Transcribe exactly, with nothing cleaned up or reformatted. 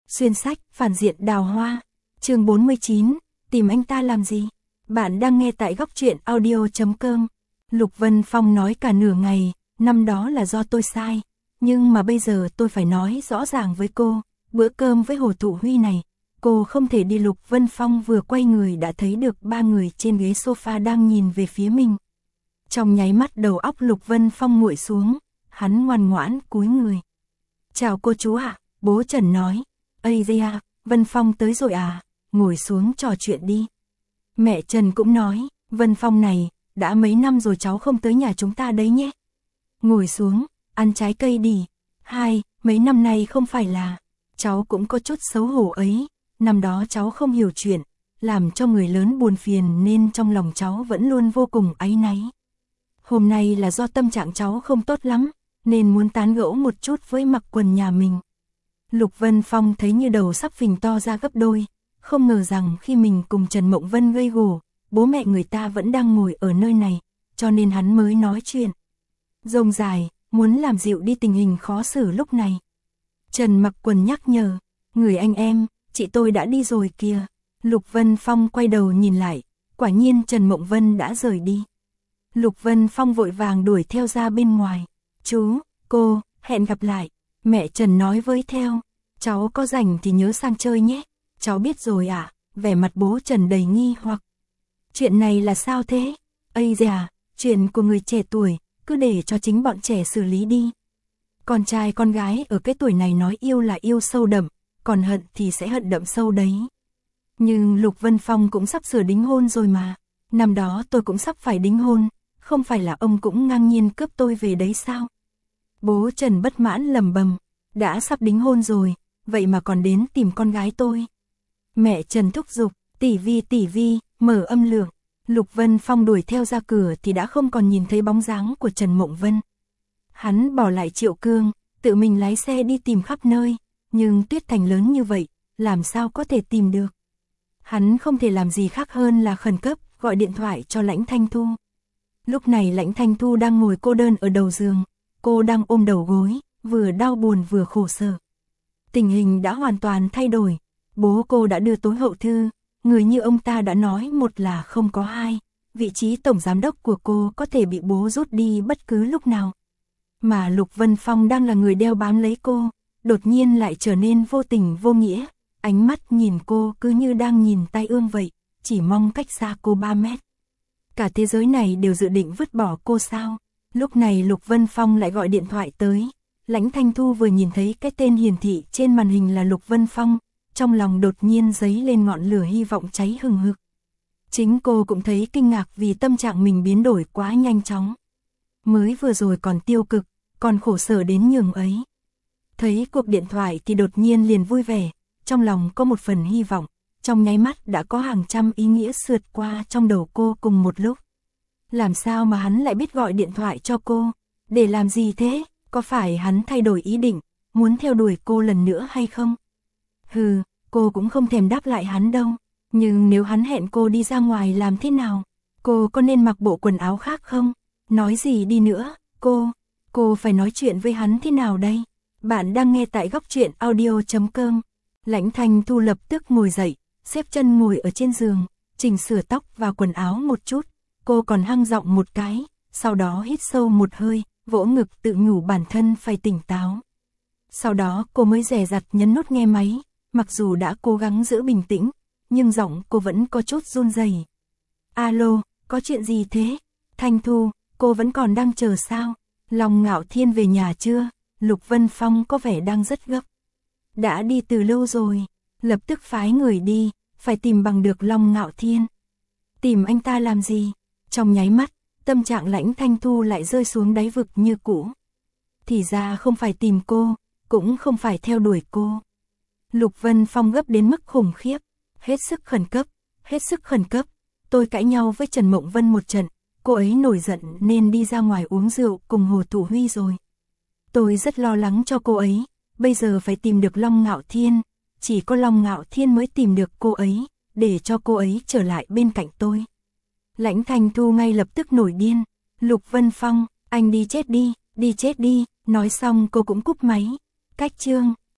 Xuyên sách, phản diện Đào Hoa. Chương bốn mươi chín, tìm anh ta làm gì? Bạn đang nghe tại góc truyện audio chấm com. Lục Vân Phong nói cả nửa ngày, năm đó là do tôi sai, nhưng mà bây giờ tôi phải nói rõ ràng với cô, bữa cơm với Hồ Thụ Huy này, cô không thể đi. Lục Vân Phong vừa quay người đã thấy được ba người trên ghế sofa đang nhìn về phía mình. Trong nháy mắt đầu óc Lục Vân Phong nguội xuống, hắn ngoan ngoãn cúi người. Chào cô chú ạ, à, bố Trần nói. Ây da, Vân Phong tới rồi à, ngồi xuống trò chuyện đi. Mẹ Trần cũng nói, Vân Phong này, đã mấy năm rồi cháu không tới nhà chúng ta đấy nhé. Ngồi xuống, ăn trái cây đi. Hai, mấy năm nay không phải là, cháu cũng có chút xấu hổ ấy, năm đó cháu không hiểu chuyện, làm cho người lớn buồn phiền nên trong lòng cháu vẫn luôn vô cùng áy náy. Hôm nay là do tâm trạng cháu không tốt lắm, nên muốn tán gẫu một chút với Mặc Quần nhà mình. Lục Vân Phong thấy như đầu sắp phình to ra gấp đôi, không ngờ rằng khi mình cùng Trần Mộng Vân gây gổ, bố mẹ người ta vẫn đang ngồi ở nơi này, cho nên hắn mới nói chuyện rông dài, muốn làm dịu đi tình hình khó xử lúc này. Trần Mặc Quần nhắc nhở, người anh em, chị tôi đã đi rồi kìa. Lục Vân Phong quay đầu nhìn lại, quả nhiên Trần Mộng Vân đã rời đi. Lục Vân Phong vội vàng đuổi theo ra bên ngoài. Chú, cô, hẹn gặp lại. Mẹ Trần nói với theo, cháu có rảnh thì nhớ sang chơi nhé. Cháu biết rồi ạ, à? Vẻ mặt bố Trần đầy nghi hoặc. Chuyện này là sao thế? Ây da, chuyện của người trẻ tuổi, cứ để cho chính bọn trẻ xử lý đi. Con trai con gái ở cái tuổi này nói yêu là yêu sâu đậm, còn hận thì sẽ hận đậm sâu đấy. Nhưng Lục Vân Phong cũng sắp sửa đính hôn rồi mà. Năm đó tôi cũng sắp phải đính hôn, không phải là ông cũng ngang nhiên cướp tôi về đấy sao? Bố Trần bất mãn lầm bầm, đã sắp đính hôn rồi, vậy mà còn đến tìm con gái tôi. Mẹ Trần thúc giục, tỷ vi tỷ vi, mở âm lượng. Lục Vân Phong đuổi theo ra cửa thì đã không còn nhìn thấy bóng dáng của Trần Mộng Vân. Hắn bỏ lại Triệu Cương, tự mình lái xe đi tìm khắp nơi, nhưng Tuyết Thành lớn như vậy, làm sao có thể tìm được. Hắn không thể làm gì khác hơn là khẩn cấp gọi điện thoại cho Lãnh Thanh Thu. Lúc này Lãnh Thanh Thu đang ngồi cô đơn ở đầu giường, cô đang ôm đầu gối, vừa đau buồn vừa khổ sở. Tình hình đã hoàn toàn thay đổi, bố cô đã đưa tối hậu thư, người như ông ta đã nói một là không có hai, vị trí tổng giám đốc của cô có thể bị bố rút đi bất cứ lúc nào. Mà Lục Vân Phong đang là người đeo bám lấy cô, đột nhiên lại trở nên vô tình vô nghĩa, ánh mắt nhìn cô cứ như đang nhìn tai ương vậy, chỉ mong cách xa cô ba mét. Cả thế giới này đều dự định vứt bỏ cô sao? Lúc này Lục Vân Phong lại gọi điện thoại tới. Lãnh Thanh Thu vừa nhìn thấy cái tên hiển thị trên màn hình là Lục Vân Phong, trong lòng đột nhiên dấy lên ngọn lửa hy vọng cháy hừng hực. Chính cô cũng thấy kinh ngạc vì tâm trạng mình biến đổi quá nhanh chóng. Mới vừa rồi còn tiêu cực, còn khổ sở đến nhường ấy. Thấy cuộc điện thoại thì đột nhiên liền vui vẻ, trong lòng có một phần hy vọng, trong nháy mắt đã có hàng trăm ý nghĩa sượt qua trong đầu cô cùng một lúc. Làm sao mà hắn lại biết gọi điện thoại cho cô? Để làm gì thế? Có phải hắn thay đổi ý định, muốn theo đuổi cô lần nữa hay không? Hừ, cô cũng không thèm đáp lại hắn đâu. Nhưng nếu hắn hẹn cô đi ra ngoài làm thế nào? Cô có nên mặc bộ quần áo khác không? Nói gì đi nữa, cô, cô phải nói chuyện với hắn thế nào đây? Bạn đang nghe tại góc truyện audio chấm com. Lãnh Thanh Thu lập tức ngồi dậy, xếp chân ngồi ở trên giường, chỉnh sửa tóc và quần áo một chút. Cô còn hăng giọng một cái, sau đó hít sâu một hơi, vỗ ngực tự nhủ bản thân phải tỉnh táo. Sau đó cô mới dè dặt nhấn nút nghe máy, mặc dù đã cố gắng giữ bình tĩnh, nhưng giọng cô vẫn có chút run rẩy. Alo, có chuyện gì thế? Thanh Thu, cô vẫn còn đang chờ sao? Long Ngạo Thiên về nhà chưa? Lục Vân Phong có vẻ đang rất gấp. Đã đi từ lâu rồi, lập tức phái người đi, phải tìm bằng được Long Ngạo Thiên. Tìm anh ta làm gì? Trong nháy mắt, tâm trạng Lãnh Thanh Thu lại rơi xuống đáy vực như cũ. Thì ra không phải tìm cô, cũng không phải theo đuổi cô. Lục Vân Phong gấp đến mức khủng khiếp, hết sức khẩn cấp, hết sức khẩn cấp. Tôi cãi nhau với Trần Mộng Vân một trận, cô ấy nổi giận nên đi ra ngoài uống rượu cùng Hồ Thụ Huy rồi. Tôi rất lo lắng cho cô ấy, bây giờ phải tìm được Long Ngạo Thiên, chỉ có Long Ngạo Thiên mới tìm được cô ấy, để cho cô ấy trở lại bên cạnh tôi. Lãnh Thanh Thu ngay lập tức nổi điên, Lục Vân Phong, anh đi chết đi, đi chết đi, nói xong cô cũng cúp máy. Cách chương